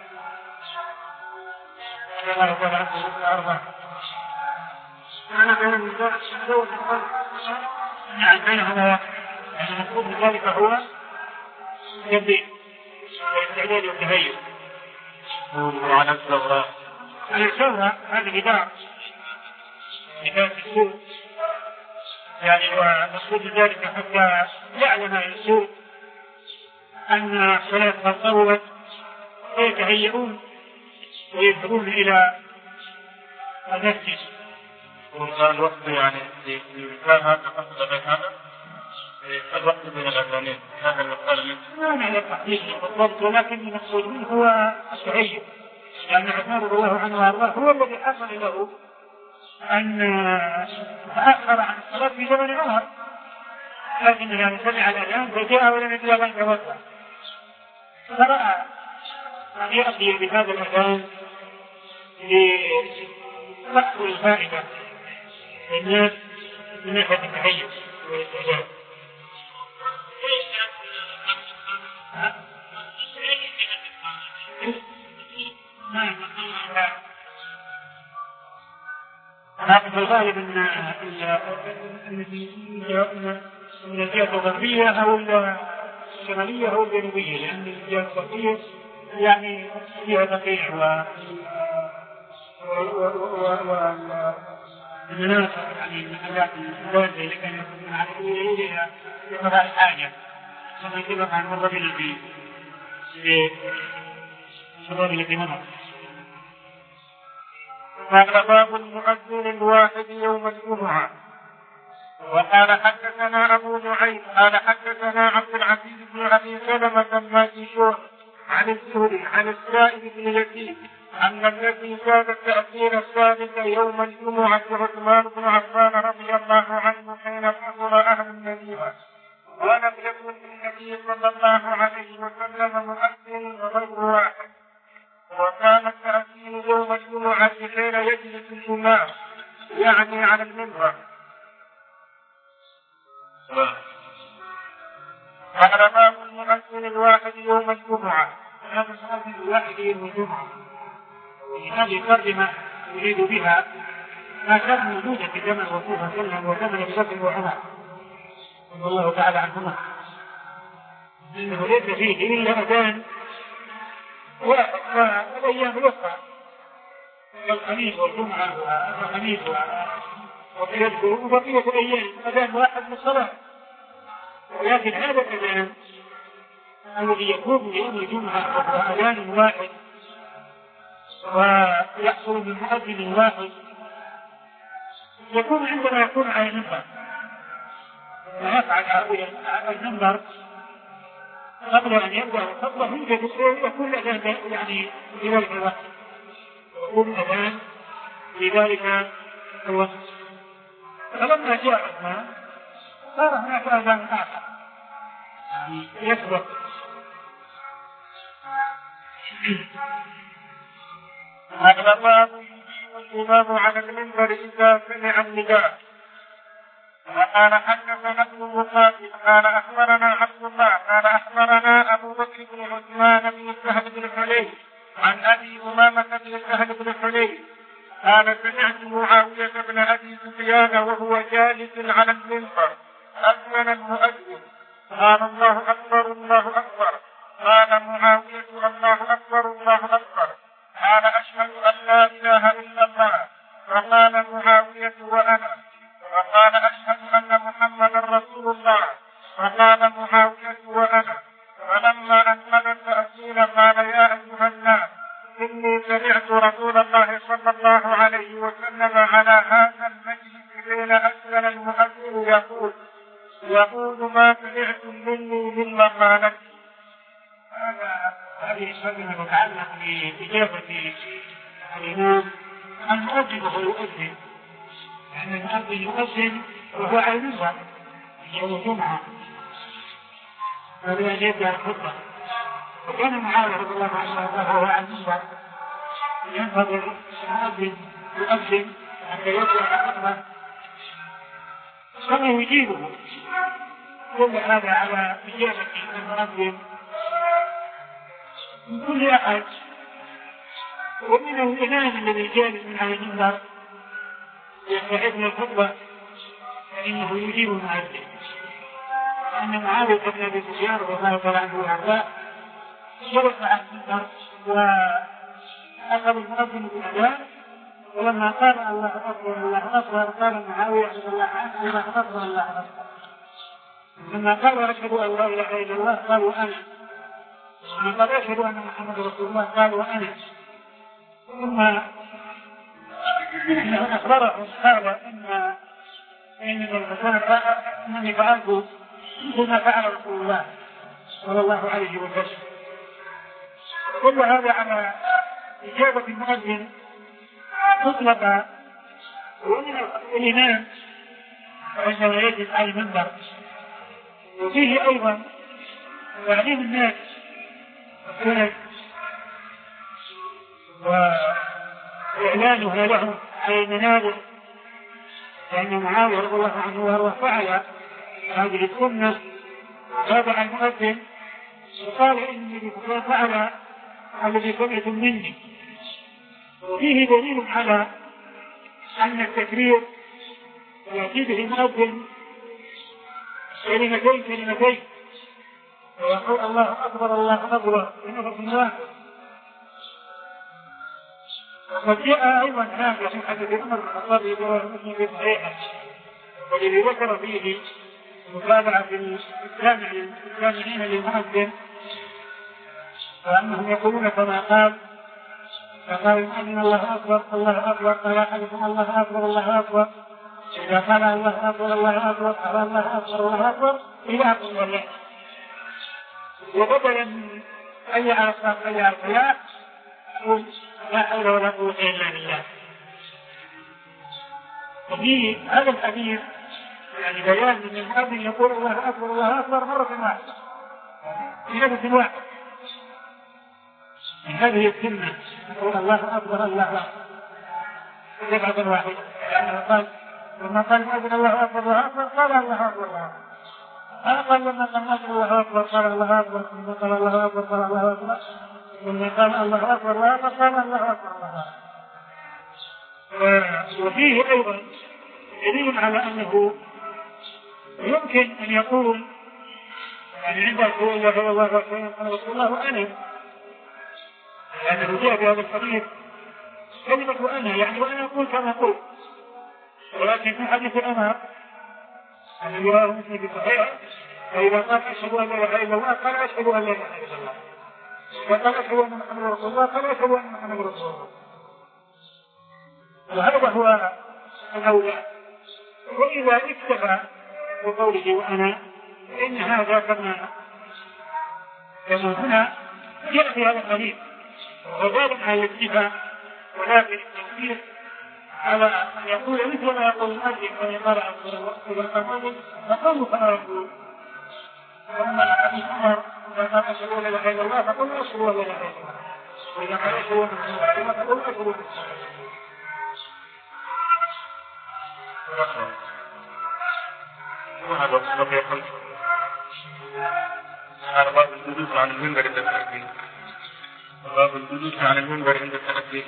Speaker 2: كما يقول عنه الأربع. أنا بين النساء الشهور نعم بينهما يعني المفروض بذلك هو يبدأ والاستعداد والتهيؤ.
Speaker 1: وعلى الثورة
Speaker 2: على الثورة هذا بداع بداع السوء، يعني ومقصود ذلك حتى يعلم السوء أن الصلاة قد طولت فيتهيئون ويذهبون إلى المسجد.
Speaker 1: وقال الوقت يعني كان هذا قصد بين هذا الوقت بين الأذانين هذا المقال
Speaker 2: ما نعلم التحديد بالضبط، ولكن المقصود منه هو التهيؤ، لأن عثمان رضي الله عنه وارضاه هو الذي حصل له أن تأخر عن الصلاة في زمن عمر، لكنه يعني سمع الأذان فجاء ولم يجد أن يتوضأ فرأى أن يأتي بهذا الأذان لتحصل الفائدة للناس من ناحية التهيؤ والاستعداد. هذا في الغالب أن الجهة الغربية أو الشمالية أو الجنوبية، لأن الجهة الغربية يعني فيها تقيع و والناس يعني المحلات الزوجة اللي كانوا يكونون على الإليه لقضاء الحاجة ثم يجب عن مرة من البيت لشباب الذي مضى.
Speaker 1: قال باب المؤذن الواحد يوم الجمعة. وقال حدثنا أبو نعيم قال حدثنا عبد العزيز بن أبي سلمة الماجشون عن الزهري عن السائب بن يزيد أن الذي زاد تأثير الثالث يوم الجمعة عثمان بن عفان رضي الله عنه حين حضر أهل المدينة ولم يكن للنبي صلى الله عليه وسلم مؤذن غير واحد، وكان التأثير يوم الجمعة حين يجلس الإمام يعني على المنبر. قال باب المؤذن الواحد يوم الجمعة.
Speaker 2: هذا المؤذن الواحد يوم الجمعة هذه ترجمة يريد بها ما كان موجودا في زمن الرسول صلى الله عليه وسلم وزمن أبي بكر وعمر رضي الله تعالى عنهما، إنه ليس فيه إلا أذان واحد والأيام الأخرى الخميس والجمعة والخميس وبقية الأيام أذان واحد للصلاة، ولكن هذا الأذان الذي يكون يوم الجمعة وهو أذان واحد ويحصل من مؤذن واحد يكون عندما يكون على المنبر ويفعل على المنبر قبل أن يبدأ الخطبة يوجد يكون أذان يعني في ذلك الوقت يكون أذان في ذلك الوقت. فلما جاء عثمان صار هناك أذان آخر يعني يسبق.
Speaker 1: هذا باب الإمام على المنبر إذا سمع النداء. وقال حدثنا ابن مقاتل قال أخبرنا عبد الله قال أخبرنا أبو بكر بن عثمان بن سهل بن حنين عن أبي أمامة بن سهل بن حنين قال سمعت معاوية بن أبي سفيان وهو جالس على المنبر أذن المؤذن قال الله أكبر الله أكبر. قال معاوية الله أكبر الله أكبر. قال أشهد أن لا إله إلا الله. فقال معاوية وأنا. وقال أشهد أن محمدا رسول الله. فقال معاوية وأنا. فلما أنقذ التأذين قال يا أيها الناس إني سمعت رسول الله صلى الله عليه وسلم على هذا المجلس حين أذن المؤذن يقول
Speaker 2: هذه السنة تتعلق بإجابة الإمام المؤذن وهو يؤذن، لأن المؤذن يؤذن وهو على المنبر يوم الجمعة قبل أن يبدأ الخطبة، وكان معاوية رضي الله عنه وهو على المنبر ينتظر المؤذن يؤذن حتى يبدأ الخطبة ثم يجيبه. كل هذا على إجابة المؤذن من كل أحد، ومن الإمام الذي جالس من على المنبر يستعد للخطبة فإنه يجيب المؤذن، لأن معاوية بن أبي سفيان رضي الله تعالى عنه وأرضاه جلس على المنبر وأخذ المؤذن بالأذان، ولما قال الله أكبر الله أكبر قال معاوية رضي الله عنه الله أكبر الله أكبر. لما قال أشهد أن لا إله إلا الله قال وأنا، لما قال أشهد أن محمد رسول الله قال وأنا. ثم إنه أخبرهم قال إن إن الرسول إنني فعلت مثل ما فعل رسول الله صلى الله عليه وسلم. كل هذا على إجابة المؤذن مطلقا، ومن الإمام عندما يجلس على المنبر، وفيه أيضا تعليم الناس السنن وإعلانها لهم على المنابر، لأن معاوية رضي الله عنه وهو فعل هذه السنة تابع المؤذن وقال إني فعل الذي سمعتم مني. وفيه دليل على أن التكبير يأتي به المؤذن كلمتين كلمتين ويقول الله أكبر الله أكبر بنفس واحد. وقد جاء أيضا هذا في حديث عمر بن الخطاب رواه مسلم في صحيحه، والذي ذكر فيه متابعة السامعين للمؤذن، وأنهم يقولون كما قال فقال المؤذن الله أكبر الله أكبر، قال أحدكم الله أكبر الله أكبر، إذا قال الله أكبر الله أكبر قال الله أكبر الله أكبر إلى آخر الله. وبدلا من أي على الصلاة أي على الصلاة يقول لا حول ولا قوة إلا بالله. وفي هذا الحديث يعني بيان من المؤذن يقول الله أكبر الله أكبر مرة واحدة في نفس واحد. هذه السنة يقول الله أكبر الله أكبر دفعة واحدة، لأنه قال لما قال المؤذن الله أكبر الله أكبر قال الله أكبر الله أكبر. أنا قال لما قال الله أكبر قال الله أكبر، ثم قال الله أكبر قال الله أكبر، ثم قال الله أكبر الله أكبر قال الله أكبر الله أكبر. وفيه أيضا دليل على أنه يمكن أن يقول يعني عند رسول الله صلى الله عليه وسلم قال رسول الله وأنا، لأنه جاء في هذا الحديث كلمة وأنا يعني وأنا أقول كما قلت. ولكن في حديث أنا الذي رواه مسلم في صحيحه فإذا قال أشهد أن لا إله إلا الله قال أشهد أن لا إله إلا الله، وقال أشهد أن محمد رسول الله قال أشهد أن محمد رسول الله. وهذا هو الأولى. وإذا اكتفى بقوله وأنا فإن هذا كما كما هنا جاء في هذا الحديث وذلك على الاكتفاء، ولكن التكبير على أن يقول مثل ما يقول المؤذن فإن قرأ إذا قام فقوموا كما يقول. وأما حديث عمر إذا قال أشهد أن لا إله إلا الله فقل أشهد أن لا إله إلا الله، وإذا قال أشهد أن محمدا رسول الله فقل أشهد أن محمدا رسول الله. وهذا الصدق يقول هذا باب الجلوس عن المنبر عند التأذين. باب الجلوس عن المنبر عند التأذين.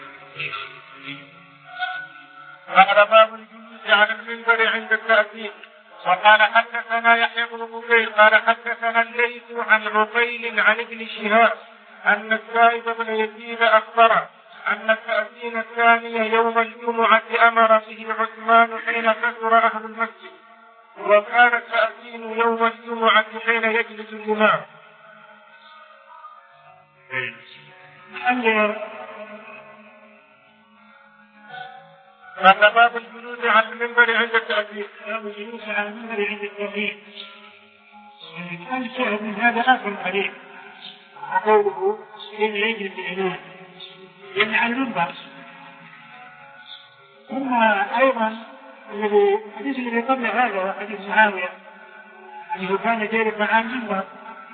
Speaker 1: هذا باب الجلوس عن المنبر عند التأذين. وقال حدثنا يحيى بن بكير قال حدثنا الليث عن عقيل عن ابن شهاب أن السائب بن يزيد أخبره أن التأذين الثاني يوم الجمعة أمر به عثمان حين كثر أهل المسجد، وكان التأذين يوم الجمعة حين يجلس الإمام. هذا باب الجلوس على المنبر عند التأذين.
Speaker 2: باب الجلوس على المنبر عند التأذين. يعني كان شاهد من هذا آخر الحديث قوله إن يجري العنان يعني على المنبر. ثم أيضا الذي الحديث الذي قبل هذا حديث معاوية أنه كان جالسا على المنبر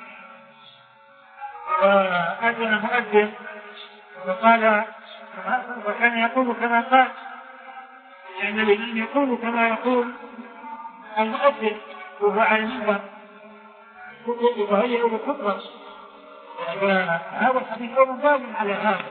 Speaker 2: وأذن مؤذن وقال وكان يقول كما قال، يعني الإمام يقول كما يقول المؤذن وهو على المنبر وهي الخطبة. هذا الحديث أيضا دال على هذا.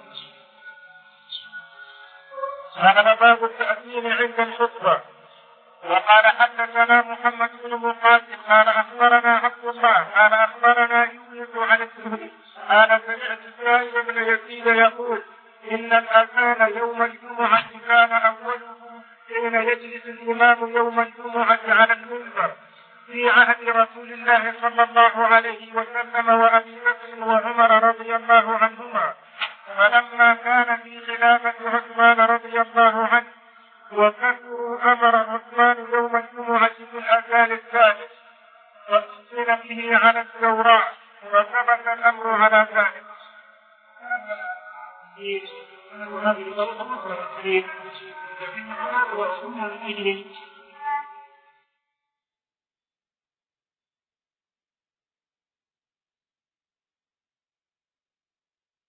Speaker 1: هذا باب التأذين عند الخطبة. وقال حدثنا محمد بن مقاتل قال أخبرنا عبد الله قال أخبرنا يونس عن الزهري قال سمعت سائب بن يزيد يقول إن الأذان يوم الجمعة كان أوله حين يجلس الإمام يوم الجمعة على المنبر في عهد رسول الله صلى الله عليه وسلم وأبي بكر وعمر رضي الله عنهما، فلما كان في خلافة عثمان رضي الله عنه وكثروا أمر عثمان يوم الجمعة بالأذان الثالث واستثنى به على الزوراء وثبت الأمر على ذلك.
Speaker 2: هذه الطريقة أخرى